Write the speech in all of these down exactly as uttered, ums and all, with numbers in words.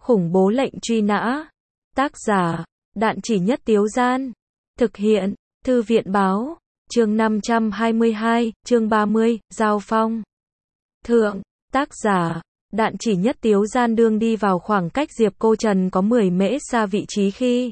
Khủng bố lệnh truy nã. Tác giả, Đạn Chỉ Nhất Tiếu Gian. Thực hiện, Thư viện Báo. Chương năm trăm hai mươi hai, chương ba mươi, Giao phong. Thượng, tác giả, Đạn Chỉ Nhất Tiếu Gian đương đi vào khoảng cách Diệp Cô Trần có mười mễ xa vị trí khi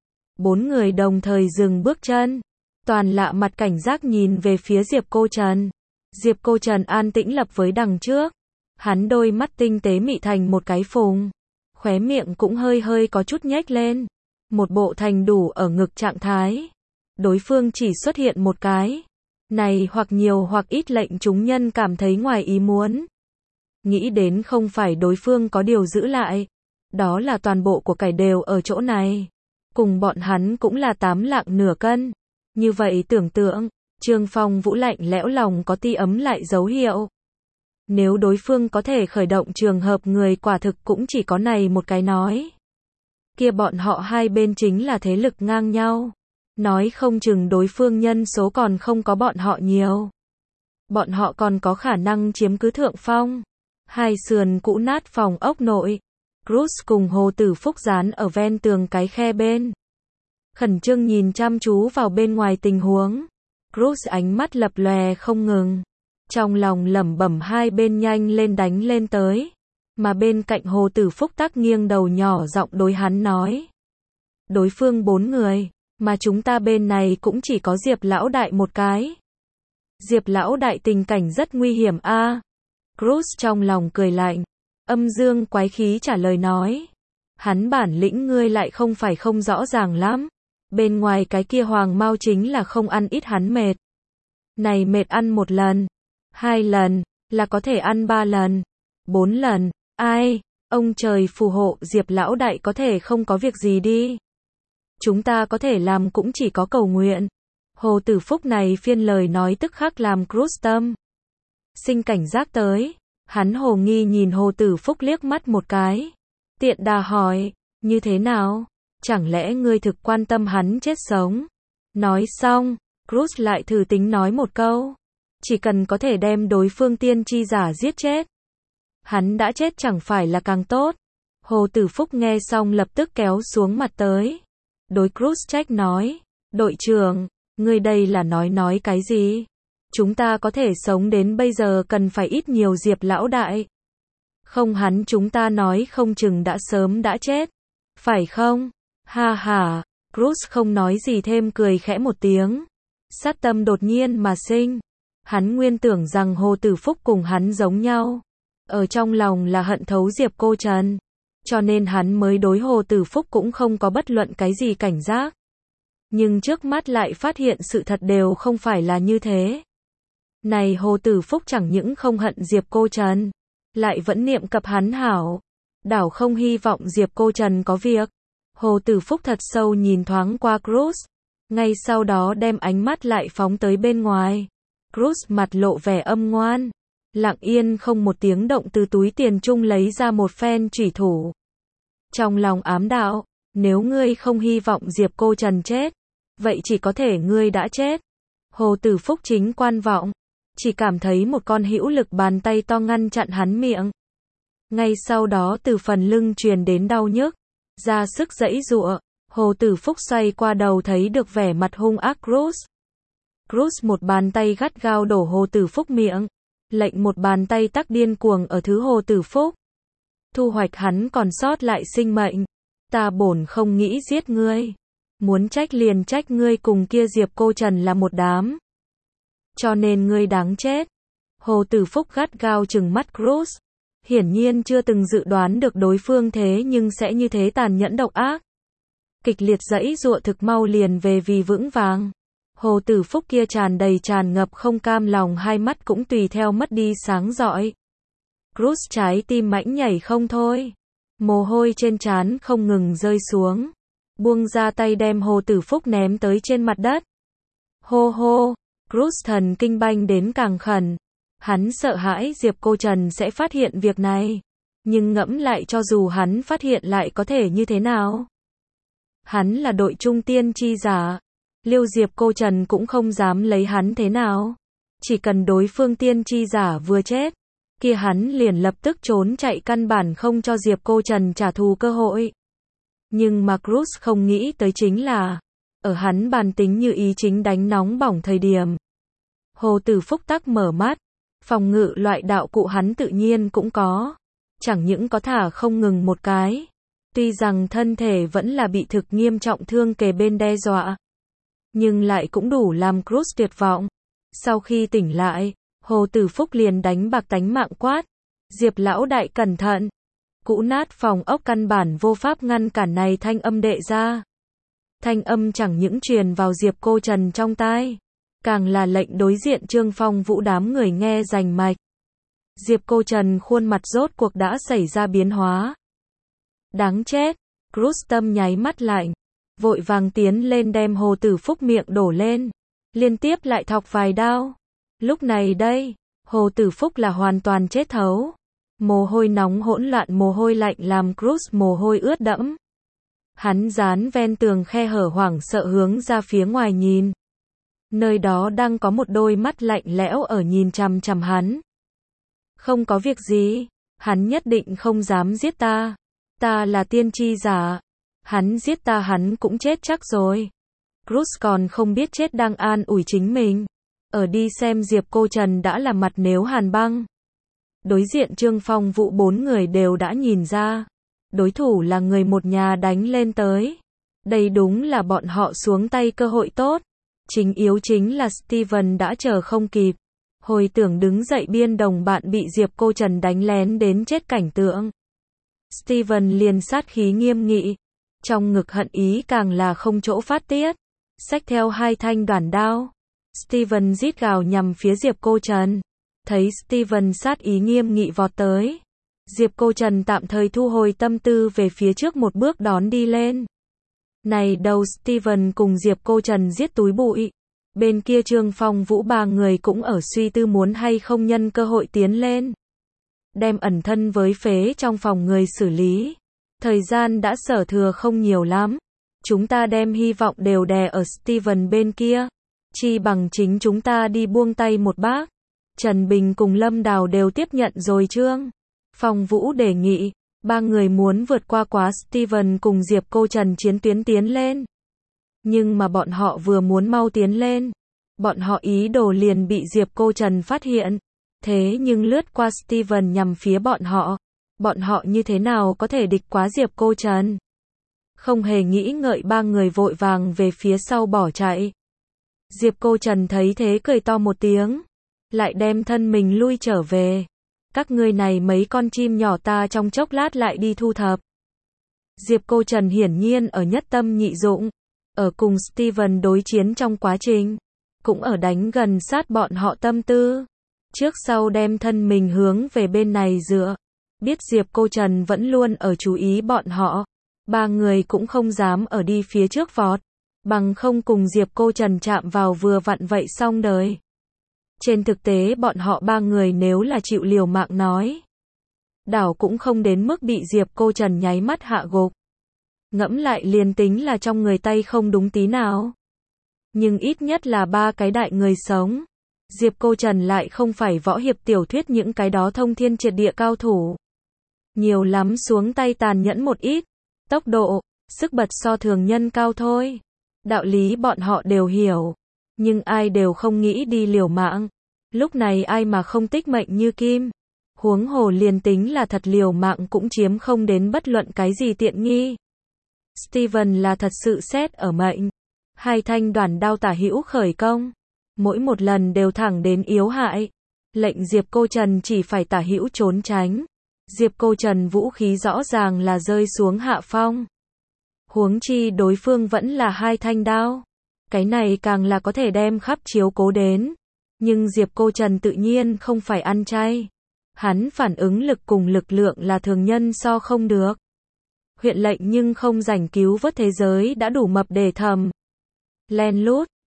bốn người đồng thời dừng bước chân. Toàn lạ mặt cảnh giác nhìn về phía Diệp Cô Trần. Diệp Cô Trần an tĩnh lập với đằng trước. Hắn đôi mắt tinh tế mị thành một cái phùng. Khóe miệng cũng hơi hơi có chút nhếch lên. Một bộ thành đủ ở ngực trạng thái. Đối phương chỉ xuất hiện một cái. Này hoặc nhiều hoặc ít lệnh chúng nhân cảm thấy ngoài ý muốn. Nghĩ đến không phải đối phương có điều giữ lại. Đó là toàn bộ của cải đều ở chỗ này. Cùng bọn hắn cũng là tám lạng nửa cân. Như vậy tưởng tượng, Trương Phong Vũ lạnh lẽo lòng có ti ấm lại dấu hiệu. Nếu đối phương có thể khởi động trường hợp người quả thực cũng chỉ có này một cái nói. Kia bọn họ hai bên chính là thế lực ngang nhau. Nói không chừng đối phương nhân số còn không có bọn họ nhiều. Bọn họ còn có khả năng chiếm cứ thượng phong. Hai sườn cũ nát phòng ốc nội. Cruz cùng Hồ Tử Phúc dán ở ven tường cái khe bên. Khẩn trương nhìn chăm chú vào bên ngoài tình huống. Cruz ánh mắt lập lòe không ngừng. Trong lòng lẩm bẩm hai bên nhanh lên đánh lên tới. Mà bên cạnh Hồ Tử Phúc tắc nghiêng đầu nhỏ giọng đối hắn nói. Đối phương bốn người, mà chúng ta bên này cũng chỉ có Diệp lão đại một cái. Diệp lão đại tình cảnh rất nguy hiểm a. À. Cruz trong lòng cười lạnh. Âm dương quái khí trả lời nói. Hắn bản lĩnh ngươi lại không phải không rõ ràng lắm. Bên ngoài cái kia hoàng mao chính là không ăn ít hắn mệt. Này mệt ăn một lần, hai lần, là có thể ăn ba lần, bốn lần, ai, ông trời phù hộ Diệp lão đại có thể không có việc gì đi. Chúng ta có thể làm cũng chỉ có cầu nguyện. Hồ Tử Phúc này phiên lời nói tức khắc làm Cruz tâm sinh cảnh giác tới. Hắn hồ nghi nhìn Hồ Tử Phúc liếc mắt một cái. Tiện đà hỏi, như thế nào? Chẳng lẽ ngươi thực quan tâm hắn chết sống? Nói xong, Cruz lại thử tính nói một câu. Chỉ cần có thể đem đối phương tiên tri giả giết chết. Hắn đã chết chẳng phải là càng tốt. Hồ Tử Phúc nghe xong lập tức kéo xuống mặt tới. Đối Cruz trách nói. Đội trưởng, ngươi đây là nói nói cái gì? Chúng ta có thể sống đến bây giờ cần phải ít nhiều Diệp lão đại. Không hắn chúng ta nói không chừng đã sớm đã chết. Phải không? Ha ha, Cruz không nói gì thêm cười khẽ một tiếng. Sát tâm đột nhiên mà sinh. Hắn nguyên tưởng rằng Hồ Tử Phúc cùng hắn giống nhau. Ở trong lòng là hận thấu Diệp Cô Trần. Cho nên hắn mới đối Hồ Tử Phúc cũng không có bất luận cái gì cảnh giác. Nhưng trước mắt lại phát hiện sự thật đều không phải là như thế. Này Hồ Tử Phúc chẳng những không hận Diệp Cô Trần. Lại vẫn niệm cập hắn hảo. Đảo không hy vọng Diệp Cô Trần có việc. Hồ Tử Phúc thật sâu nhìn thoáng qua Cruz. Ngay sau đó đem ánh mắt lại phóng tới bên ngoài. Cruz mặt lộ vẻ âm ngoan. Lặng yên không một tiếng động từ túi tiền chung lấy ra một phen chủy thủ. Trong lòng ám đạo. Nếu ngươi không hy vọng Diệp Cô Trần chết. Vậy chỉ có thể ngươi đã chết. Hồ Tử Phúc chính quan vọng. Chỉ cảm thấy một con hữu lực bàn tay to ngăn chặn hắn miệng. Ngay sau đó từ phần lưng truyền đến đau nhức. Ra sức giãy giụa. Hồ Tử Phúc xoay qua đầu thấy được vẻ mặt hung ác Cruz. Cruz một bàn tay gắt gao đổ Hồ Tử Phúc miệng. Lệnh một bàn tay tắc điên cuồng ở thứ Hồ Tử Phúc. Thu hoạch hắn còn sót lại sinh mệnh. Ta bổn không nghĩ giết ngươi. Muốn trách liền trách ngươi cùng kia Diệp Cô Trần là một đám. Cho nên ngươi đáng chết. Hồ Tử Phúc gắt gao trừng mắt Cruz. Hiển nhiên chưa từng dự đoán được đối phương thế nhưng sẽ như thế tàn nhẫn độc ác. Kịch liệt giãy giụa thực mau liền về vì vững vàng. Hồ Tử Phúc kia tràn đầy tràn ngập không cam lòng hai mắt cũng tùy theo mất đi sáng rọi. Cruz trái tim mãnh nhảy không thôi. Mồ hôi trên trán không ngừng rơi xuống. Buông ra tay đem Hồ Tử Phúc ném tới trên mặt đất. Hô hô, Cruz thần kinh banh đến càng khẩn. Hắn sợ hãi Diệp Cô Trần sẽ phát hiện việc này. Nhưng ngẫm lại cho dù hắn phát hiện lại có thể như thế nào. Hắn là đội trung tiên tri giả. Liêu Diệp Cô Trần cũng không dám lấy hắn thế nào. Chỉ cần đối phương tiên tri giả vừa chết. kia hắn liền lập tức trốn chạy căn bản không cho Diệp Cô Trần trả thù cơ hội. Nhưng mà Cruz không nghĩ tới chính là, ở hắn bàn tính như ý chính đánh nóng bỏng thời điểm. Hồ Tử Phúc tắc mở mắt, phòng ngự loại đạo cụ hắn tự nhiên cũng có, chẳng những có thả không ngừng một cái. Tuy rằng thân thể vẫn là bị thực nghiêm trọng thương kề bên đe dọa, nhưng lại cũng đủ làm Cruz tuyệt vọng. Sau khi tỉnh lại, Hồ Tử Phúc liền đánh bạc tánh mạng quát, Diệp lão đại cẩn thận. Cũ nát phòng ốc căn bản vô pháp ngăn cản này thanh âm đệ ra. Thanh âm chẳng những truyền vào Diệp Cô Trần trong tai, càng là lệnh đối diện Trương Phong Vũ đám người nghe rành mạch. Diệp Cô Trần khuôn mặt rốt cuộc đã xảy ra biến hóa. Đáng chết, Cruz tâm nháy mắt lạnh, vội vàng tiến lên đem Hồ Tử Phúc miệng đổ lên, liên tiếp lại thọc vài đao. Lúc này đây, Hồ Tử Phúc là hoàn toàn chết thấu. Mồ hôi nóng hỗn loạn mồ hôi lạnh làm Cruz mồ hôi ướt đẫm. Hắn dán ven tường khe hở hoảng sợ hướng ra phía ngoài nhìn. Nơi đó đang có một đôi mắt lạnh lẽo ở nhìn chằm chằm hắn. Không có việc gì, hắn nhất định không dám giết ta. Ta là tiên tri giả. Hắn giết ta hắn cũng chết chắc rồi. Cruz còn không biết chết đang an ủi chính mình. Ở đi xem Diệp Cô Trần đã là mặt nếu hàn băng. Đối diện Trương Phong Vũ bốn người đều đã nhìn ra. Đối thủ là người một nhà đánh lên tới. Đây đúng là bọn họ xuống tay cơ hội tốt. Chính yếu chính là Steven đã chờ không kịp. Hồi tưởng đứng dậy biên đồng bạn bị Diệp Cô Trần đánh lén đến chết cảnh tượng. Steven liền sát khí nghiêm nghị. Trong ngực hận ý càng là không chỗ phát tiết. Xách theo hai thanh đoản đao. Steven rít gào nhằm phía Diệp Cô Trần. Thấy Steven sát ý nghiêm nghị vọt tới. Diệp Cô Trần tạm thời thu hồi tâm tư về phía trước một bước đón đi lên. Này đầu Steven cùng Diệp Cô Trần giết túi bụi. Bên kia Trương Phong Vũ ba người cũng ở suy tư muốn hay không nhân cơ hội tiến lên. Đem ẩn thân với phế trong phòng người xử lý. Thời gian đã sở thừa không nhiều lắm. Chúng ta đem hy vọng đều đè ở Steven bên kia. Chi bằng chính chúng ta đi buông tay một bác. Trần Bình cùng Lâm Đào đều tiếp nhận rồi Trương Phong Vũ đề nghị. Ba người muốn vượt qua quá Steven cùng Diệp Cô Trần chiến tuyến tiến lên. Nhưng mà bọn họ vừa muốn mau tiến lên. Bọn họ ý đồ liền bị Diệp Cô Trần phát hiện. Thế nhưng lướt qua Steven nhằm phía bọn họ. Bọn họ như thế nào có thể địch quá Diệp Cô Trần? Không hề nghĩ ngợi ba người vội vàng về phía sau bỏ chạy. Diệp Cô Trần thấy thế cười to một tiếng. Lại đem thân mình lui trở về. Các ngươi này mấy con chim nhỏ ta trong chốc lát lại đi thu thập. Diệp Cô Trần hiển nhiên ở nhất tâm nhị dụng. Ở cùng Steven đối chiến trong quá trình. Cũng ở đánh gần sát bọn họ tâm tư. Trước sau đem thân mình hướng về bên này dựa. Biết Diệp Cô Trần vẫn luôn ở chú ý bọn họ. Ba người cũng không dám ở đi phía trước vọt. Bằng không cùng Diệp Cô Trần chạm vào vừa vặn vậy xong đời. Trên thực tế bọn họ ba người nếu là chịu liều mạng nói. Đảo cũng không đến mức bị Diệp Cô Trần nháy mắt hạ gục. Ngẫm lại liền tính là trong người tay không đúng tí nào. Nhưng ít nhất là ba cái đại người sống. Diệp Cô Trần lại không phải võ hiệp tiểu thuyết những cái đó thông thiên triệt địa cao thủ. Nhiều lắm xuống tay tàn nhẫn một ít. Tốc độ, sức bật so thường nhân cao thôi. Đạo lý bọn họ đều hiểu. Nhưng ai đều không nghĩ đi liều mạng. Lúc này ai mà không tích mệnh như kim. Huống hồ liền tính là thật liều mạng cũng chiếm không đến bất luận cái gì tiện nghi. Steven là thật sự xét ở mệnh. Hai thanh đoản đao tả hữu khởi công. Mỗi một lần đều thẳng đến yếu hại. Lệnh Diệp Cô Trần chỉ phải tả hữu trốn tránh. Diệp Cô Trần vũ khí rõ ràng là rơi xuống hạ phong. Huống chi đối phương vẫn là hai thanh đao. Cái này càng là có thể đem khắp chiếu cố đến. Nhưng Diệp Cô Trần tự nhiên không phải ăn chay. Hắn phản ứng lực cùng lực lượng là thường nhân so không được. Huyện lệnh nhưng không rảnh cứu vớt thế giới đã đủ mập để thầm. Len lút,